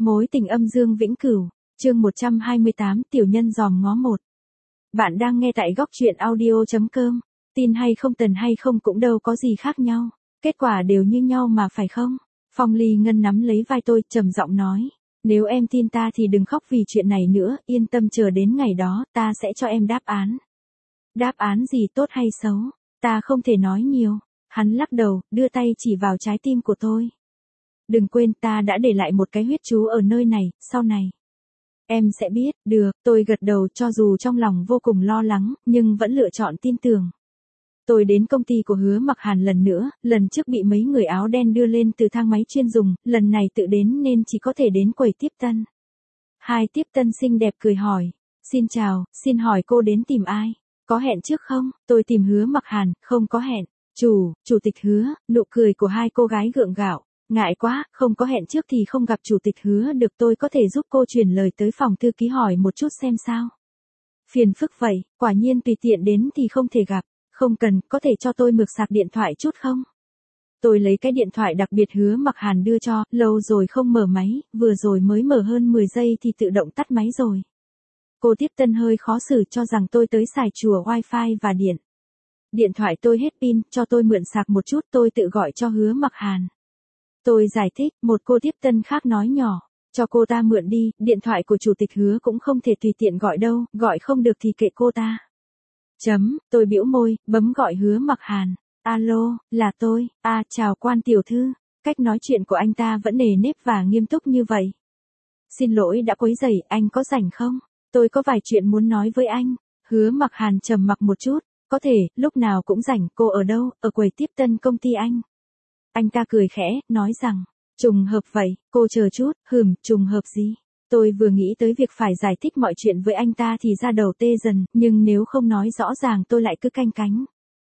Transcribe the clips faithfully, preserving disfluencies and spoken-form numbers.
Mối tình âm dương vĩnh cửu, chương một trăm hai mươi tám, tiểu nhân dòm ngó một. Bạn đang nghe tại góc truyện audio.com, tin hay không tần hay không cũng đâu có gì khác nhau, kết quả đều như nhau mà phải không? Phong Ly Ngân nắm lấy vai tôi, trầm giọng nói, nếu em tin ta thì đừng khóc vì chuyện này nữa, yên tâm chờ đến ngày đó, ta sẽ cho em đáp án. Đáp án gì tốt hay xấu, ta không thể nói nhiều. Hắn lắc đầu, đưa tay chỉ vào trái tim của tôi. Đừng quên ta đã để lại một cái huyết chú ở nơi này, sau này. Em sẽ biết, được, tôi gật đầu cho dù trong lòng vô cùng lo lắng, nhưng vẫn lựa chọn tin tưởng. Tôi đến công ty của Hứa Mặc Hàn lần nữa, lần trước bị mấy người áo đen đưa lên từ thang máy chuyên dùng, lần này tự đến nên chỉ có thể đến quầy tiếp tân. Hai tiếp tân xinh đẹp cười hỏi, xin chào, xin hỏi cô đến tìm ai? Có hẹn trước không? Tôi tìm Hứa Mặc Hàn, không có hẹn. Chủ, chủ tịch Hứa, nụ cười của hai cô gái gượng gạo. Ngại quá, không có hẹn trước thì không gặp chủ tịch Hứa được, tôi có thể giúp cô truyền lời tới phòng thư ký hỏi một chút xem sao. Phiền phức vậy, quả nhiên tùy tiện đến thì không thể gặp, không cần, có thể cho tôi mượn sạc điện thoại chút không? Tôi lấy cái điện thoại đặc biệt Hứa Mặc Hàn đưa cho, lâu rồi không mở máy, vừa rồi mới mở hơn mười giây thì tự động tắt máy rồi. Cô tiếp tân hơi khó xử cho rằng tôi tới xài chùa wifi và điện. Điện thoại tôi hết pin, cho tôi mượn sạc một chút, tôi tự gọi cho Hứa Mặc Hàn. Tôi giải thích, một cô tiếp tân khác nói nhỏ, cho cô ta mượn đi, điện thoại của chủ tịch Hứa cũng không thể tùy tiện gọi đâu, gọi không được thì kệ cô ta. Chấm, tôi bĩu môi, bấm gọi Hứa Mặc Hàn. Alo, là tôi, à chào Quan tiểu thư, cách nói chuyện của anh ta vẫn nề nếp và nghiêm túc như vậy. Xin lỗi đã quấy rầy, anh có rảnh không? Tôi có vài chuyện muốn nói với anh. Hứa Mặc Hàn trầm mặc một chút, có thể, lúc nào cũng rảnh, cô ở đâu, ở quầy tiếp tân công ty anh. Anh ta cười khẽ, nói rằng, trùng hợp vậy, cô chờ chút, hừm, trùng hợp gì? Tôi vừa nghĩ tới việc phải giải thích mọi chuyện với anh ta thì ra đầu tê dần, nhưng nếu không nói rõ ràng tôi lại cứ canh cánh.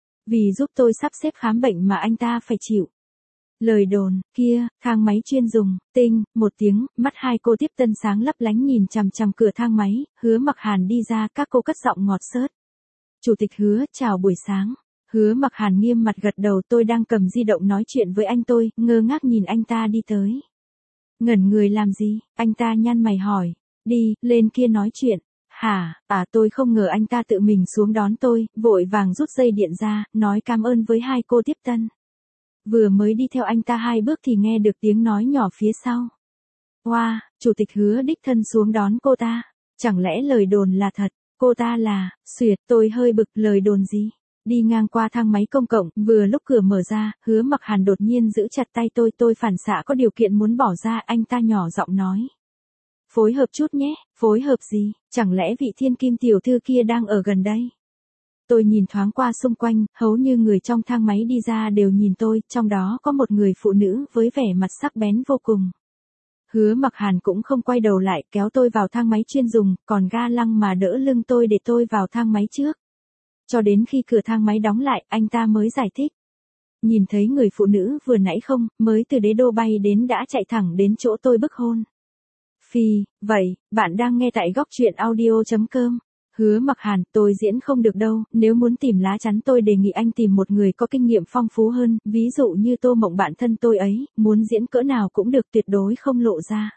Vì giúp tôi sắp xếp khám bệnh mà anh ta phải chịu. Lời đồn, kia, thang máy chuyên dùng, tinh, một tiếng, mắt hai cô tiếp tân sáng lấp lánh nhìn chằm chằm cửa thang máy, Hứa Mặc Hàn đi ra, các cô cất giọng ngọt xớt. Chủ tịch Hứa, chào buổi sáng. Hứa Mặc Hàn nghiêm mặt gật đầu, tôi đang cầm di động nói chuyện với anh tôi, ngơ ngác nhìn anh ta đi tới. Ngẩn người làm gì? Anh ta nhăn mày hỏi. Đi, lên kia nói chuyện. Hả, à tôi không ngờ anh ta tự mình xuống đón tôi, vội vàng rút dây điện ra, nói cảm ơn với hai cô tiếp tân. Vừa mới đi theo anh ta hai bước thì nghe được tiếng nói nhỏ phía sau. Wow, chủ tịch Hứa đích thân xuống đón cô ta. Chẳng lẽ lời đồn là thật? Cô ta là, xuyệt, tôi hơi bực, lời đồn gì? Đi ngang qua thang máy công cộng, vừa lúc cửa mở ra, Hứa Mặc Hàn đột nhiên giữ chặt tay tôi, tôi phản xạ có điều kiện muốn bỏ ra, anh ta nhỏ giọng nói. Phối hợp chút nhé, phối hợp gì, chẳng lẽ vị thiên kim tiểu thư kia đang ở gần đây? Tôi nhìn thoáng qua xung quanh, hầu như người trong thang máy đi ra đều nhìn tôi, trong đó có một người phụ nữ với vẻ mặt sắc bén vô cùng. Hứa Mặc Hàn cũng không quay đầu lại, kéo tôi vào thang máy chuyên dùng, còn ga lăng mà đỡ lưng tôi để tôi vào thang máy trước. Cho đến khi cửa thang máy đóng lại, anh ta mới giải thích. Nhìn thấy người phụ nữ vừa nãy không, mới từ đế đô bay đến đã chạy thẳng đến chỗ tôi bức hôn. Phi, vậy, bạn đang nghe tại góc truyện audio.com. Hứa Mặc Hàn, tôi diễn không được đâu, nếu muốn tìm lá chắn tôi đề nghị anh tìm một người có kinh nghiệm phong phú hơn, ví dụ như Tô Mộng bạn thân tôi ấy, muốn diễn cỡ nào cũng được, tuyệt đối không lộ ra.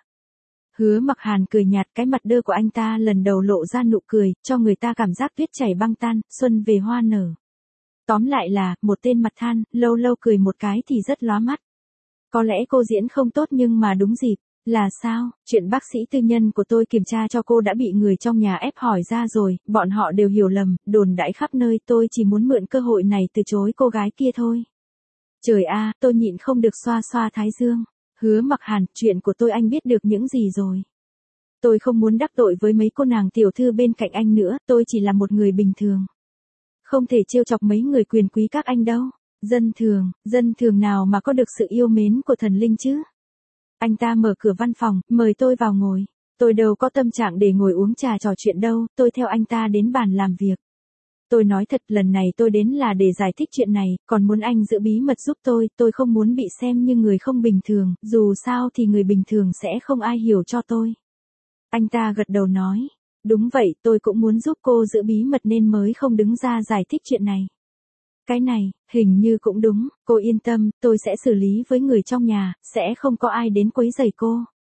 Hứa Mặc Hàn cười nhạt, cái mặt đơ của anh ta lần đầu lộ ra nụ cười, cho người ta cảm giác tuyết chảy băng tan, xuân về hoa nở. Tóm lại là, một tên mặt than, lâu lâu cười một cái thì rất lóa mắt. Có lẽ cô diễn không tốt nhưng mà đúng dịp. Là sao? Chuyện bác sĩ tư nhân của tôi kiểm tra cho cô đã bị người trong nhà ép hỏi ra rồi, bọn họ đều hiểu lầm, đồn đãi khắp nơi, tôi chỉ muốn mượn cơ hội này từ chối cô gái kia thôi. Trời a, tôi nhịn không được xoa xoa thái dương. Hứa Mặc Hàn, chuyện của tôi anh biết được những gì rồi. Tôi không muốn đắc tội với mấy cô nàng tiểu thư bên cạnh anh nữa, tôi chỉ là một người bình thường. Không thể trêu chọc mấy người quyền quý các anh đâu. Dân thường, dân thường nào mà có được sự yêu mến của thần linh chứ? Anh ta mở cửa văn phòng, mời tôi vào ngồi. Tôi đâu có tâm trạng để ngồi uống trà trò chuyện đâu, tôi theo anh ta đến bàn làm việc. Tôi nói thật, lần này tôi đến là để giải thích chuyện này, còn muốn anh giữ bí mật giúp tôi, tôi không muốn bị xem như người không bình thường, dù sao thì người bình thường sẽ không ai hiểu cho tôi. Anh ta gật đầu nói, đúng vậy, tôi cũng muốn giúp cô giữ bí mật nên mới không đứng ra giải thích chuyện này. Cái này, hình như cũng đúng, cô yên tâm, tôi sẽ xử lý với người trong nhà, sẽ không có ai đến quấy rầy cô.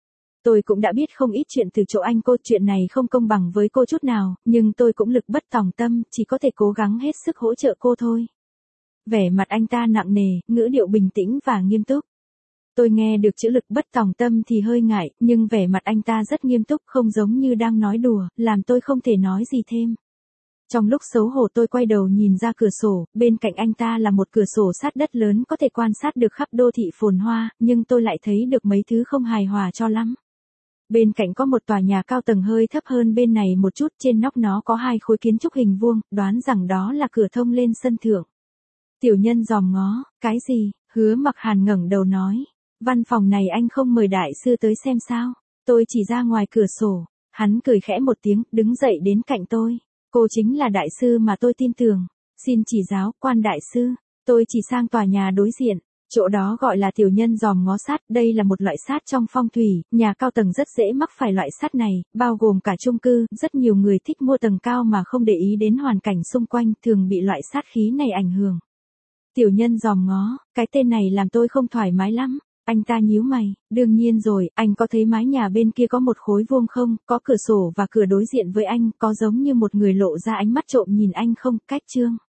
Tôi cũng đã biết không ít chuyện từ chỗ anh cô, chuyện này không công bằng với cô chút nào, nhưng tôi cũng lực bất tòng tâm, chỉ có thể cố gắng hết sức hỗ trợ cô thôi. Vẻ mặt anh ta nặng nề, ngữ điệu bình tĩnh và nghiêm túc. Tôi nghe được chữ lực bất tòng tâm thì hơi ngại, nhưng vẻ mặt anh ta rất nghiêm túc, không giống như đang nói đùa, làm tôi không thể nói gì thêm. Trong lúc xấu hổ tôi quay đầu nhìn ra cửa sổ, bên cạnh anh ta là một cửa sổ sát đất lớn có thể quan sát được khắp đô thị phồn hoa, nhưng tôi lại thấy được mấy thứ không hài hòa cho lắm. Bên cạnh có một tòa nhà cao tầng hơi thấp hơn bên này một chút, trên nóc nó có hai khối kiến trúc hình vuông, đoán rằng đó là cửa thông lên sân thượng. Tiểu Nhân dòm ngó, cái gì? Hứa Mặc Hàn ngẩng đầu nói, văn phòng này anh không mời đại sư tới xem sao? Tôi chỉ ra ngoài cửa sổ. Hắn cười khẽ một tiếng, đứng dậy đến cạnh tôi. Cô chính là đại sư mà tôi tin tưởng. Xin chỉ giáo, quan đại sư. Tôi chỉ sang tòa nhà đối diện. Chỗ đó gọi là Tiểu Nhân dòm ngó sát, đây là một loại sát trong phong thủy, nhà cao tầng rất dễ mắc phải loại sát này, bao gồm cả chung cư, rất nhiều người thích mua tầng cao mà không để ý đến hoàn cảnh xung quanh, thường bị loại sát khí này ảnh hưởng. Tiểu Nhân dòm ngó, cái tên này làm tôi không thoải mái lắm. Anh ta nhíu mày, đương nhiên rồi, anh có thấy mái nhà bên kia có một khối vuông không, có cửa sổ và cửa đối diện với anh, có giống như một người lộ ra ánh mắt trộm nhìn anh không, cách chương.